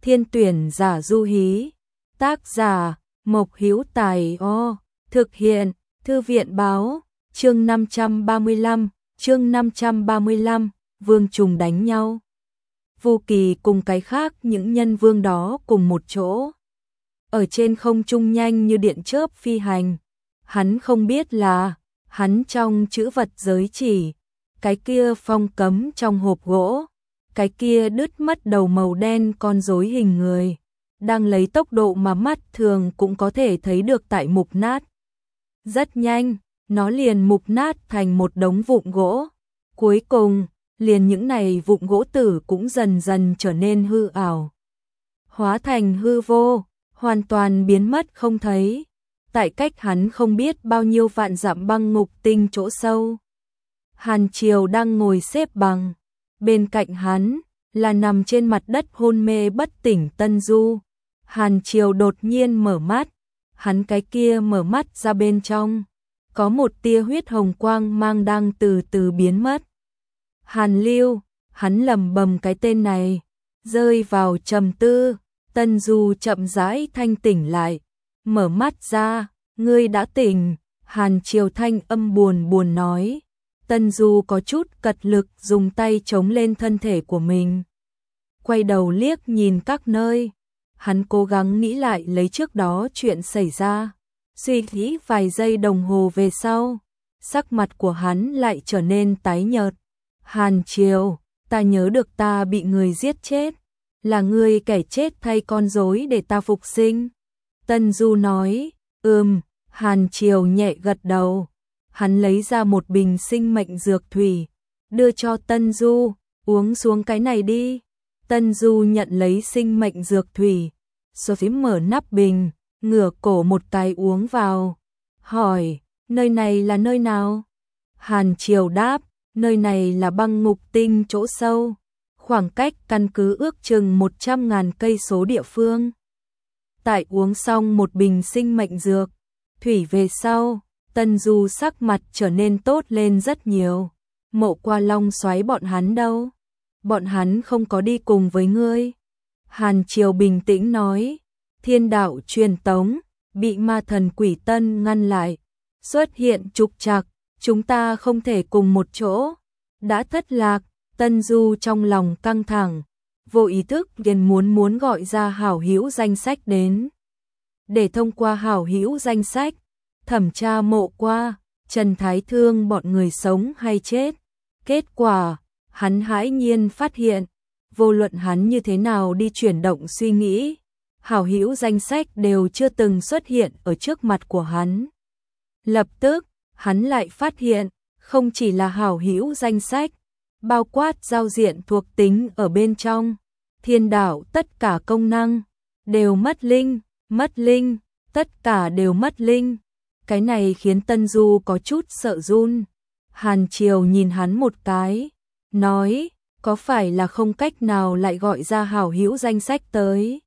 Thiên tuyển giả du hí. Tác giả Mộc Hữu Tài. Thực hiện Thư viện báo. Chương 535, vương trùng đánh nhau. Vô Kỳ cùng cái khác những nhân vương đó cùng một chỗ. Ở trên không trung nhanh như điện chớp phi hành. Hắn không biết là, hắn trong chữ vật giới chỉ, cái kia phong cấm trong hộp gỗ, cái kia đứt mất đầu màu đen con rối hình người, đang lấy tốc độ mà mắt thường cũng có thể thấy được tại mục nát. Rất nhanh, nó liền mục nát thành một đống vụn gỗ. Cuối cùng, liền những này vụn gỗ tử cũng dần dần trở nên hư ảo. Hóa thành hư vô, hoàn toàn biến mất không thấy. Tại cách hắn không biết bao nhiêu vạn dặm băng ngục tinh chỗ sâu. Hàn Triều đang ngồi xếp bằng. Bên cạnh hắn là nằm trên mặt đất hôn mê bất tỉnh Tân Du. Hàn Triều đột nhiên mở mắt. Hắn cái kia mở mắt ra bên trong. Có một tia huyết hồng quang mang đang từ từ biến mất. Hàn Lưu, hắn lẩm bẩm cái tên này, rơi vào trầm tư. Tân Du chậm rãi thanh tỉnh lại, mở mắt ra, ngươi đã tỉnh. Hàn Triều thanh âm buồn buồn nói. Tân Du có chút cật lực dùng tay chống lên thân thể của mình. Quay đầu liếc nhìn các nơi. Hắn cố gắng nghĩ lại lấy trước đó chuyện xảy ra. Suy nghĩ vài giây đồng hồ về sau, sắc mặt của hắn lại trở nên tái nhợt. Hàn Triều, ta nhớ được ta bị người giết chết. Là ngươi kẻ chết thay con rối để ta phục sinh. Tân Du nói. Hàn Triều nhẹ gật đầu. Hắn lấy ra một bình sinh mệnh dược thủy, đưa cho Tân Du, uống xuống cái này đi. Tân Du nhận lấy sinh mệnh dược thủy, Sophie mở nắp bình, ngửa cổ một cái uống vào. Hỏi, nơi này là nơi nào? Hàn Triều đáp, nơi này là băng ngục tinh chỗ sâu, khoảng cách căn cứ ước chừng 100.000 cây số địa phương. Tại uống xong một bình sinh mệnh dược thủy về sau, Tân Du sắc mặt trở nên tốt lên rất nhiều. Mộ Qua Long xoáy bọn hắn đâu? Bọn hắn không có đi cùng với ngươi. Hàn Triều bình tĩnh nói. Thiên đạo truyền tống, bị ma thần Quỷ Tân ngăn lại. Xuất hiện trục trặc, chúng ta không thể cùng một chỗ. Đã thất lạc, Tân Du trong lòng căng thẳng. Vô ý thức liền muốn gọi ra hảo hữu danh sách đến. Để thông qua hảo hữu danh sách, thẩm tra Mộ Qua, Trần Thái Thương bọn người sống hay chết. Kết quả, hắn hãi nhiên phát hiện, vô luận hắn như thế nào đi chuyển động suy nghĩ, hảo hữu danh sách đều chưa từng xuất hiện ở trước mặt của hắn. Lập tức, hắn lại phát hiện, không chỉ là hảo hữu danh sách, bao quát giao diện thuộc tính ở bên trong, thiên đạo tất cả công năng đều mất linh, tất cả đều mất linh. Cái này khiến Tân Du có chút sợ run. Hàn Triều nhìn hắn một cái, nói, có phải là không cách nào lại gọi ra hảo hữu danh sách tới?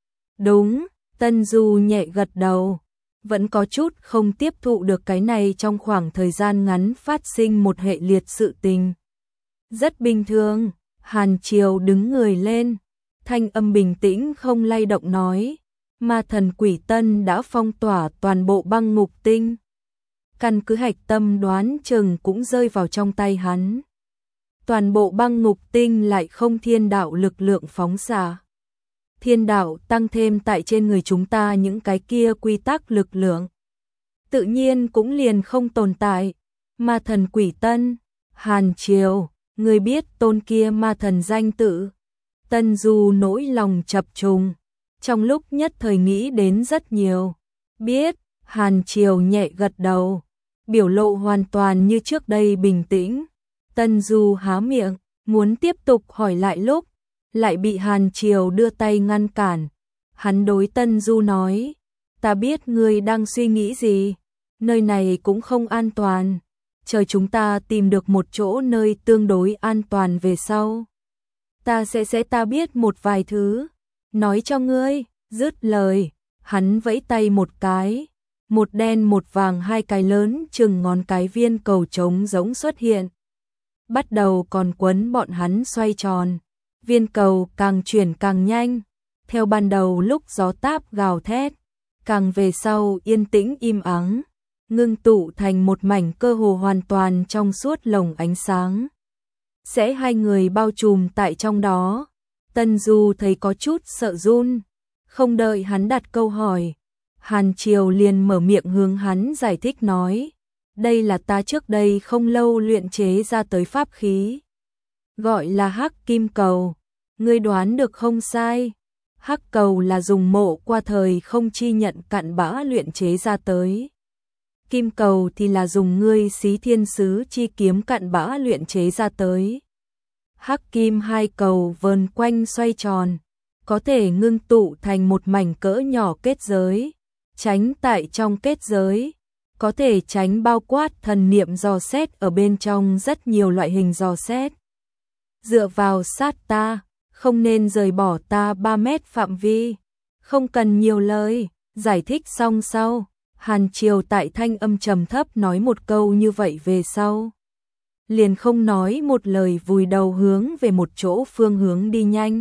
Đúng, Tân Du nhẹ gật đầu, vẫn có chút không tiếp thụ được cái này trong khoảng thời gian ngắn phát sinh một hệ liệt sự tình. Rất bình thường, Hàn Triều đứng người lên, thanh âm bình tĩnh không lay động nói. Ma thần Quỷ Tân đã phong tỏa toàn bộ băng ngục tinh. Căn cứ hạch tâm đoán chừng cũng rơi vào trong tay hắn. Toàn bộ băng ngục tinh lại không thiên đạo lực lượng phóng xạ. Thiên đạo tăng thêm tại trên người chúng ta những cái kia quy tắc lực lượng. Tự nhiên cũng liền không tồn tại. Ma thần Quỷ Tân, Hàn Triều, người biết tôn kia ma thần danh tự. Tân Du nỗi lòng chập trùng. Trong lúc nhất thời nghĩ đến rất nhiều. Biết, Hàn Triều nhẹ gật đầu. Biểu lộ hoàn toàn như trước đây bình tĩnh. Tân Du há miệng, muốn tiếp tục hỏi lại lúc, lại bị Hàn Triều đưa tay ngăn cản. Hắn đối Tân Du nói, ta biết ngươi đang suy nghĩ gì, nơi này cũng không an toàn. Chờ chúng ta tìm được một chỗ nơi tương đối an toàn về sau. Ta sẽ ta biết một vài thứ. Nói cho ngươi, dứt lời, hắn vẫy tay một cái, một đen một vàng hai cái lớn chừng ngón cái viên cầu trống giống xuất hiện. Bắt đầu còn quấn bọn hắn xoay tròn, viên cầu càng chuyển càng nhanh, Theo ban đầu lúc gió táp gào thét, càng về sau yên tĩnh im ắng, ngưng tụ thành một mảnh cơ hồ hoàn toàn trong suốt lồng ánh sáng. Sẽ hai người bao trùm tại trong đó. Tân Du thấy có chút sợ run, không đợi hắn đặt câu hỏi, Hàn Triều liền mở miệng hướng hắn giải thích nói, đây là ta trước đây không lâu luyện chế ra tới pháp khí, gọi là Hắc Kim Cầu, ngươi đoán được không sai. Hắc cầu là dùng mộ qua thời không chi nhận cặn bã luyện chế ra tới. Kim cầu thì là dùng ngươi xí thiên sứ chi kiếm cặn bã luyện chế ra tới. Hắc kim hai cầu vờn quanh xoay tròn, có thể ngưng tụ thành một mảnh cỡ nhỏ kết giới, tránh tại trong kết giới, có thể tránh bao quát thần niệm dò xét ở bên trong rất nhiều loại hình dò xét. Dựa vào sát ta, không nên rời bỏ ta 3 mét phạm vi, không cần nhiều lời, giải thích xong sau, Hàn Triều tại thanh âm trầm thấp nói một câu như vậy về sau. Liền không nói một lời vùi đầu hướng về một chỗ phương hướng đi nhanh.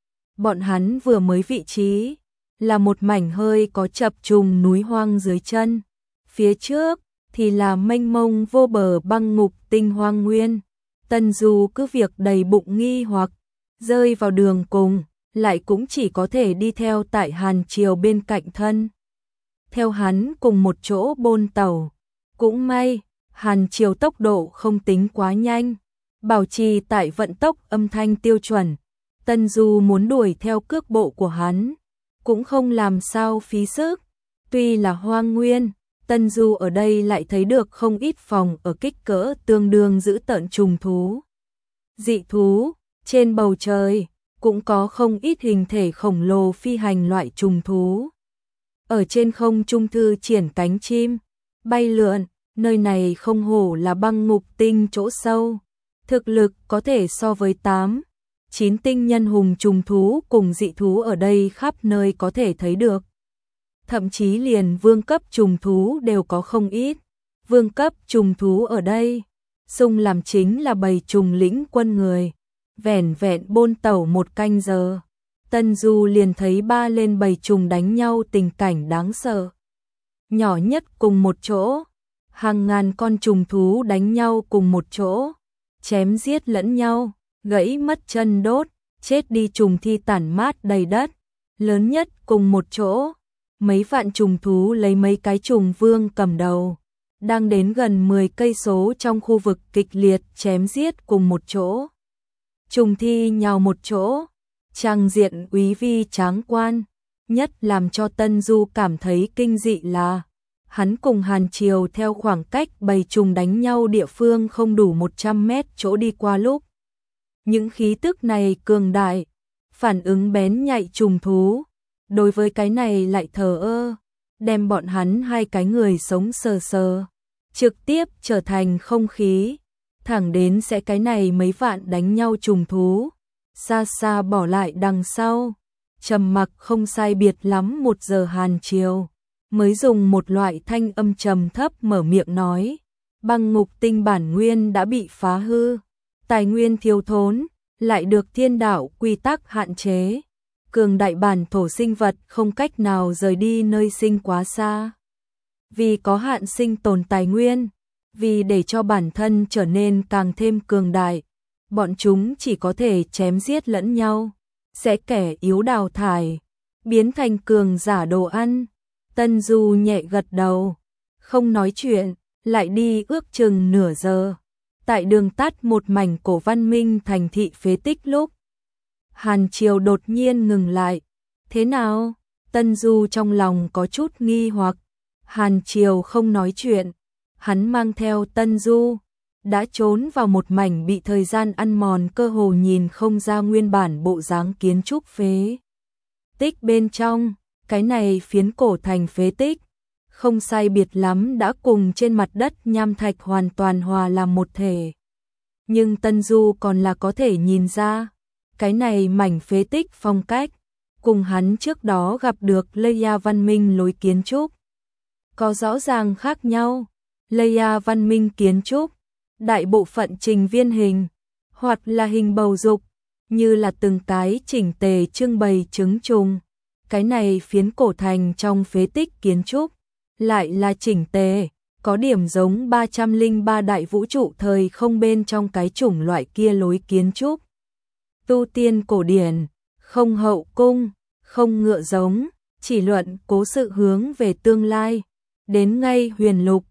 Bọn hắn vừa mới vị trí, là một mảnh hơi có chập trùng núi hoang dưới chân. Phía trước thì là mênh mông vô bờ băng ngục tinh hoang nguyên. Tân Du cứ việc đầy bụng nghi hoặc, rơi vào đường cùng, lại cũng chỉ có thể đi theo tại Hàn Triều bên cạnh thân. Theo hắn cùng một chỗ bôn tàu, cũng may, Hàn Triều tốc độ không tính quá nhanh, bảo trì tại vận tốc âm thanh tiêu chuẩn. Tân Du muốn đuổi theo cước bộ của hắn, cũng không làm sao phí sức. Tuy là hoang nguyên, Tân Du ở đây lại thấy được không ít phòng ở kích cỡ tương đương giữ tợn trùng thú. Dị thú, trên bầu trời, cũng có không ít hình thể khổng lồ phi hành loại trùng thú. Ở trên không trung thư triển cánh chim, bay lượn, nơi này không hổ là băng ngục tinh chỗ sâu. Thực lực có thể so với 8, 9 tinh nhân hùng trùng thú cùng dị thú ở đây khắp nơi có thể thấy được. Thậm chí liền vương cấp trùng thú đều có không ít. Vương cấp trùng thú ở đây, xung làm chính là bầy trùng lĩnh quân người. Vẻn vẹn bôn tàu một canh giờ, Tân Du liền thấy ba lên bầy trùng đánh nhau tình cảnh đáng sợ. Nhỏ nhất cùng một chỗ, hàng ngàn con trùng thú đánh nhau cùng một chỗ, chém giết lẫn nhau, gãy mất chân đốt, chết đi trùng thi tản mát đầy đất. Lớn nhất cùng một chỗ, mấy vạn trùng thú lấy mấy cái trùng vương cầm đầu, đang đến gần 10 cây số trong khu vực kịch liệt chém giết cùng một chỗ. Trùng thi nhào một chỗ, trang diện úy vi tráng quan, nhất làm cho Tân Du cảm thấy kinh dị là hắn cùng Hàn Triều theo khoảng cách bầy trùng đánh nhau địa phương không đủ 100 mét chỗ đi qua lúc. Những khí tức này cường đại, phản ứng bén nhạy trùng thú, đối với cái này lại thờ ơ, đem bọn hắn hai cái người sống sờ sờ, trực tiếp trở thành không khí. Thẳng đến sẽ cái này mấy vạn đánh nhau trùng thú, xa xa bỏ lại đằng sau, trầm mặc không sai biệt lắm 1 giờ Hàn Triều, mới dùng một loại thanh âm trầm thấp mở miệng nói, băng ngục tinh bản nguyên đã bị phá hư, tài nguyên thiếu thốn, lại được thiên đạo quy tắc hạn chế, cường đại bản thổ sinh vật không cách nào rời đi nơi sinh quá xa. Vì có hạn sinh tồn tài nguyên, vì để cho bản thân trở nên càng thêm cường đại, bọn chúng chỉ có thể chém giết lẫn nhau, sẽ kẻ yếu đào thải, biến thành cường giả đồ ăn. Tân Du nhẹ gật đầu, không nói chuyện, lại đi ước chừng nửa giờ. Tại đường tắt một mảnh cổ văn minh thành thị phế tích lúc, Hàn Triều đột nhiên ngừng lại. Thế nào? Tân Du trong lòng có chút nghi hoặc. Hàn Triều không nói chuyện, hắn mang theo Tân Du, đã trốn vào một mảnh bị thời gian ăn mòn cơ hồ nhìn không ra nguyên bản bộ dáng kiến trúc phế tích bên trong. Cái này phiến cổ thành phế tích, không sai biệt lắm đã cùng trên mặt đất nham thạch hoàn toàn hòa làm một thể. Nhưng Tân Du còn là có thể nhìn ra, cái này mảnh phế tích phong cách, cùng hắn trước đó gặp được Leia văn minh lối kiến trúc có rõ ràng khác nhau. Leia văn minh kiến trúc, đại bộ phận trình viên hình, hoặc là hình bầu dục, như là từng cái chỉnh tề trưng bày trứng trùng. Cái này phiến cổ thành trong phế tích kiến trúc, lại là chỉnh tề, có điểm giống 303 đại vũ trụ thời không bên trong cái chủng loại kia lối kiến trúc. Tu tiên cổ điển, không hậu cung, không ngựa giống, chỉ luận cố sự hướng về tương lai. Đến ngay huyền lục,